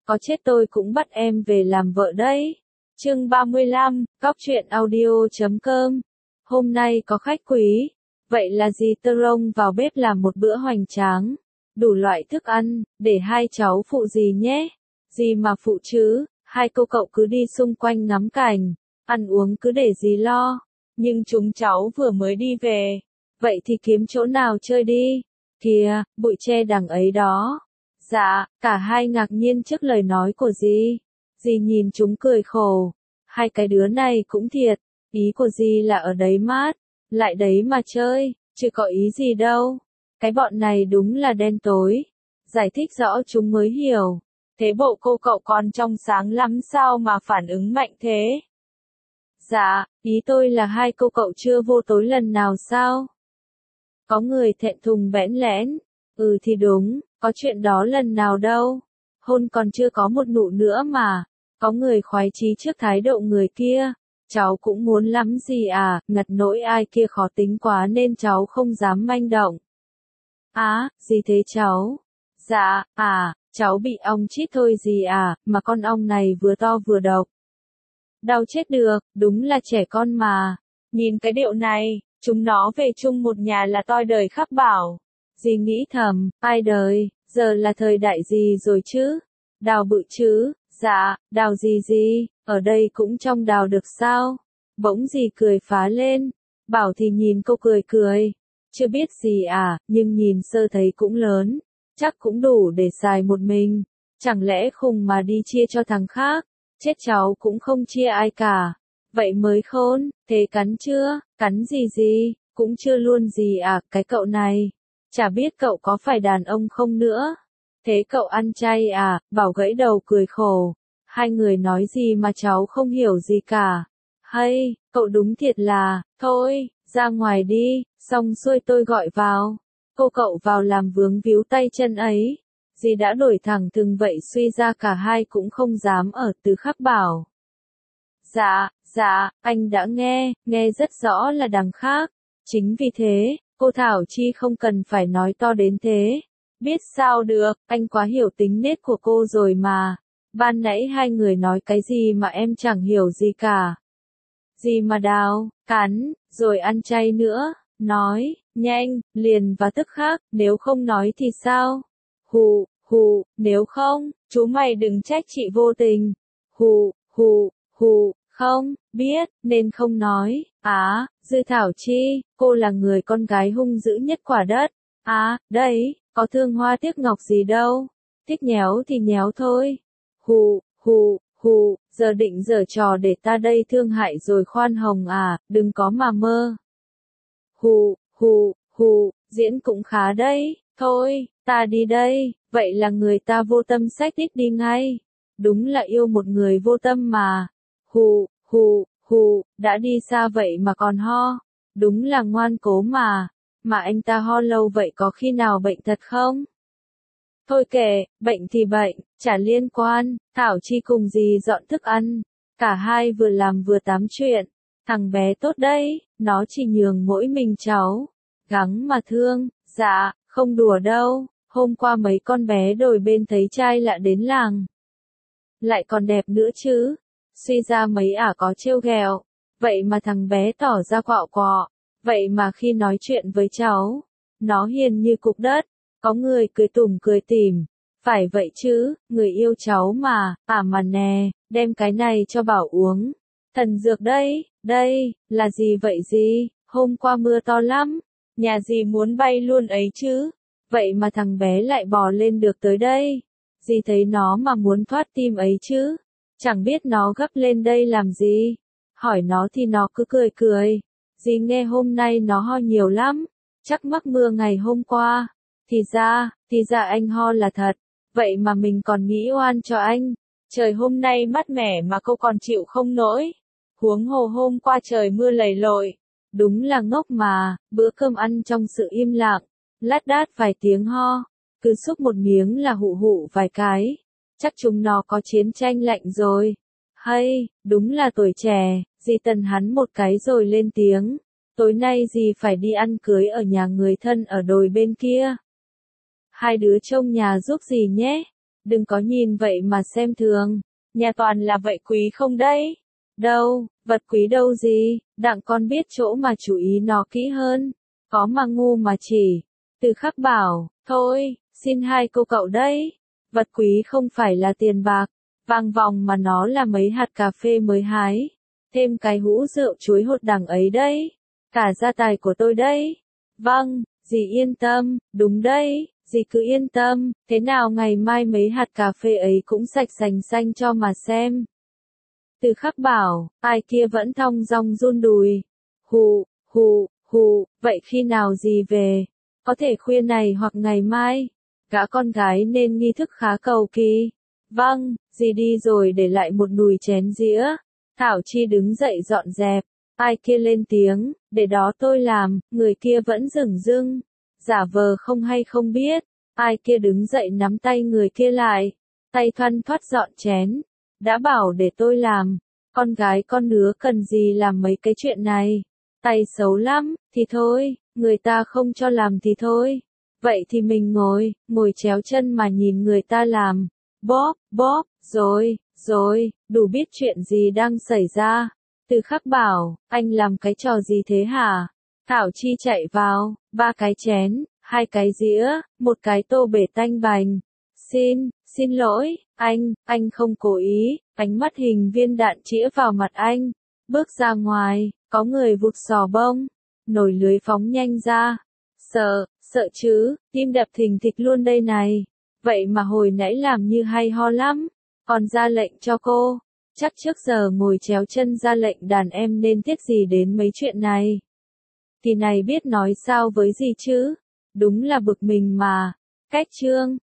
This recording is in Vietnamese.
có chết tôi cũng bắt em về làm vợ đấy. Chương 35, Cóc truyện audio.com. Hôm nay có khách quý. Vậy là dì Tơ Rông vào bếp làm một bữa hoành tráng. Đủ loại thức ăn, để hai cháu phụ dì nhé. Dì mà phụ chứ, hai cô cậu cứ đi xung quanh ngắm cảnh, ăn uống cứ để dì lo. Nhưng chúng cháu vừa mới đi về. Vậy thì kiếm chỗ nào chơi đi. Kìa, bụi tre đằng ấy đó. Dạ, cả hai ngạc nhiên trước lời nói của dì. Dì nhìn chúng cười khổ. Hai cái đứa này cũng thiệt. Ý của dì là ở đấy mát, lại đấy mà chơi, chứ có ý gì đâu. Cái bọn này đúng là đen tối. Giải thích rõ chúng mới hiểu. Thế bộ cô cậu còn trong sáng lắm sao mà phản ứng mạnh thế? Dạ, ý tôi là hai cô cậu chưa vô tối lần nào sao? Có người thẹn thùng bẽn lẽn. Ừ thì đúng, có chuyện đó lần nào đâu. Hôn còn chưa có một nụ nữa mà. Có người khoái chí trước thái độ người kia. Cháu cũng muốn lắm gì à, ngặt nỗi ai kia khó tính quá nên cháu không dám manh động. Gì thế cháu? Dạ, cháu bị ong chích thôi gì à, mà con ong này vừa to vừa độc. Đau chết được, đúng là trẻ con mà. Nhìn cái điệu này, chúng nó về chung một nhà là toi đời khắp bảo. Dì nghĩ thầm, ai đời, giờ là thời đại gì rồi chứ? Đào bự chứ? Dạ, đào gì, ở đây cũng trong đào được sao? Bỗng dì cười phá lên. Bảo thì nhìn cô cười. Chưa biết gì à, nhưng nhìn sơ thấy cũng lớn. Chắc cũng đủ để xài một mình. Chẳng lẽ khùng mà đi chia cho thằng khác? Chết cháu cũng không chia ai cả. Vậy mới khôn, thế cắn chưa? Cắn gì, cũng chưa luôn gì à, cái cậu này. Chả biết cậu có phải đàn ông không nữa. Thế cậu ăn chay à, Bảo gãy đầu cười khổ. Hai người nói gì mà cháu không hiểu gì cả. Hay, cậu đúng thiệt là, thôi, ra ngoài đi, xong xuôi tôi gọi vào. Cô cậu vào làm vướng víu tay chân ấy. Dì đã đổi thẳng thừng vậy suy ra cả hai cũng không dám ở từ khắc bảo. Dạ, anh đã nghe rất rõ là đằng khác. Chính vì thế, cô Thảo Chi không cần phải nói to đến thế. Biết sao được, anh quá hiểu tính nết của cô rồi mà. Ban nãy hai người nói cái gì mà em chẳng hiểu gì cả. Gì mà đào, cắn, rồi ăn chay nữa, nói, nhanh, liền và tức khắc, nếu không nói thì sao? Hù, nếu không, chú mày đừng trách chị vô tình. Hù, không, biết, nên không nói. Dư Thảo Chi, cô là người con gái hung dữ nhất quả đất. Đấy, có thương hoa tiếc ngọc gì đâu. Thích nhéo thì nhéo thôi. Hù, giờ định giở trò để ta đây thương hại rồi khoan hồng à, đừng có mà mơ. Hù, diễn cũng khá đấy, thôi, ta đi đây, vậy là người ta vô tâm xách đít đi ngay. Đúng là yêu một người vô tâm mà. Hù, đã đi xa vậy mà còn ho. Đúng là ngoan cố mà anh ta ho lâu vậy có khi nào bệnh thật không? Thôi kệ, bệnh thì bệnh, chả liên quan. Thảo Chi cùng dì dọn thức ăn. Cả hai vừa làm vừa tám chuyện. Thằng bé tốt đấy, nó chỉ nhường mỗi mình cháu. Gắng mà thương, dạ, không đùa đâu. Hôm qua mấy con bé đồi bên thấy trai lạ đến làng. Lại còn đẹp nữa chứ. Suy ra mấy có trêu ghẹo. Vậy mà thằng bé tỏ ra quạo quọ. Vậy mà khi nói chuyện với cháu, nó hiền như cục đất. Có người cười tủm cười tỉm. Phải vậy chứ, người yêu cháu mà. Mà nè, đem cái này cho Bảo uống. Thần dược đây, là gì vậy gì? Hôm qua mưa to lắm. Nhà dì muốn bay luôn ấy chứ. Vậy mà thằng bé lại bò lên được tới đây. Dì thấy nó mà muốn thoát tim ấy chứ. Chẳng biết nó gấp lên đây làm gì. Hỏi nó thì nó cứ cười. Dì nghe hôm nay nó ho nhiều lắm. Chắc mắc mưa ngày hôm qua. Thì ra anh ho là thật. Vậy mà mình còn nghĩ oan cho anh. Trời hôm nay mát mẻ mà cô còn chịu không nổi. Huống hồ hôm qua trời mưa lầy lội. Đúng là ngốc mà, bữa cơm ăn trong sự im lặng. Lát đát vài tiếng ho. Cứ xúc một miếng là hụ vài cái. Chắc chúng nó có chiến tranh lạnh rồi. Hay, đúng là tuổi trẻ. Dì tần hắn một cái rồi lên tiếng. Tối nay dì phải đi ăn cưới ở nhà người thân ở đồi bên kia. Hai đứa trông nhà giúp dì nhé. đừng có nhìn vậy mà xem thường, nhà toàn là vậy quý không đấy? Đâu, vật quý đâu gì, đặng con biết chỗ mà chú ý nó kỹ hơn, có mà ngu mà chỉ. Từ Khắc bảo, thôi, xin hai cô cậu đấy, vật quý không phải là tiền bạc, vàng vòng mà nó là mấy hạt cà phê mới hái, thêm cái hũ rượu chuối hột đằng ấy đấy, cả gia tài của tôi đấy. Vâng, dì yên tâm, đúng đấy, dì cứ yên tâm, thế nào ngày mai mấy hạt cà phê ấy cũng sạch sành xanh cho mà xem. Từ Khắc bảo, ai kia vẫn thong dong run đùi. Hù, hù, hù, vậy khi nào dì về? Có thể khuya này hoặc ngày mai. Gã con gái nên nghi thức khá cầu kỳ. Vâng, dì đi rồi để lại một nùi chén dĩa. Thảo Chi đứng dậy dọn dẹp. Ai kia lên tiếng, để đó tôi làm, người kia vẫn dửng dưng. Giả vờ không hay không biết. Ai kia đứng dậy nắm tay người kia lại. Tay thoăn thoắt dọn chén. Đã bảo để tôi làm. Con gái con đứa cần gì làm mấy cái chuyện này. Tay xấu lắm, thì thôi, người ta không cho làm thì thôi. Vậy thì mình ngồi chéo chân mà nhìn người ta làm. Bóp, rồi, đủ biết chuyện gì đang xảy ra. Từ Khắc bảo, anh làm cái trò gì thế hả? Thảo Chi chạy vào, 3 cái chén, 2 cái dĩa, 1 cái tô bể tanh bành. Xin lỗi, anh không cố ý, ánh mắt hình viên đạn chĩa vào mặt anh. Bước ra ngoài, có người vụt xò bông, nồi lưới phóng nhanh ra. Sợ chứ, tim đập thình thịch luôn đây này. Vậy mà hồi nãy làm như hay ho lắm, còn ra lệnh cho cô. Chắc trước giờ ngồi chéo chân ra lệnh đàn em nên tiếc gì đến mấy chuyện này. Thì này biết nói sao với gì chứ, đúng là bực mình mà. Cách chương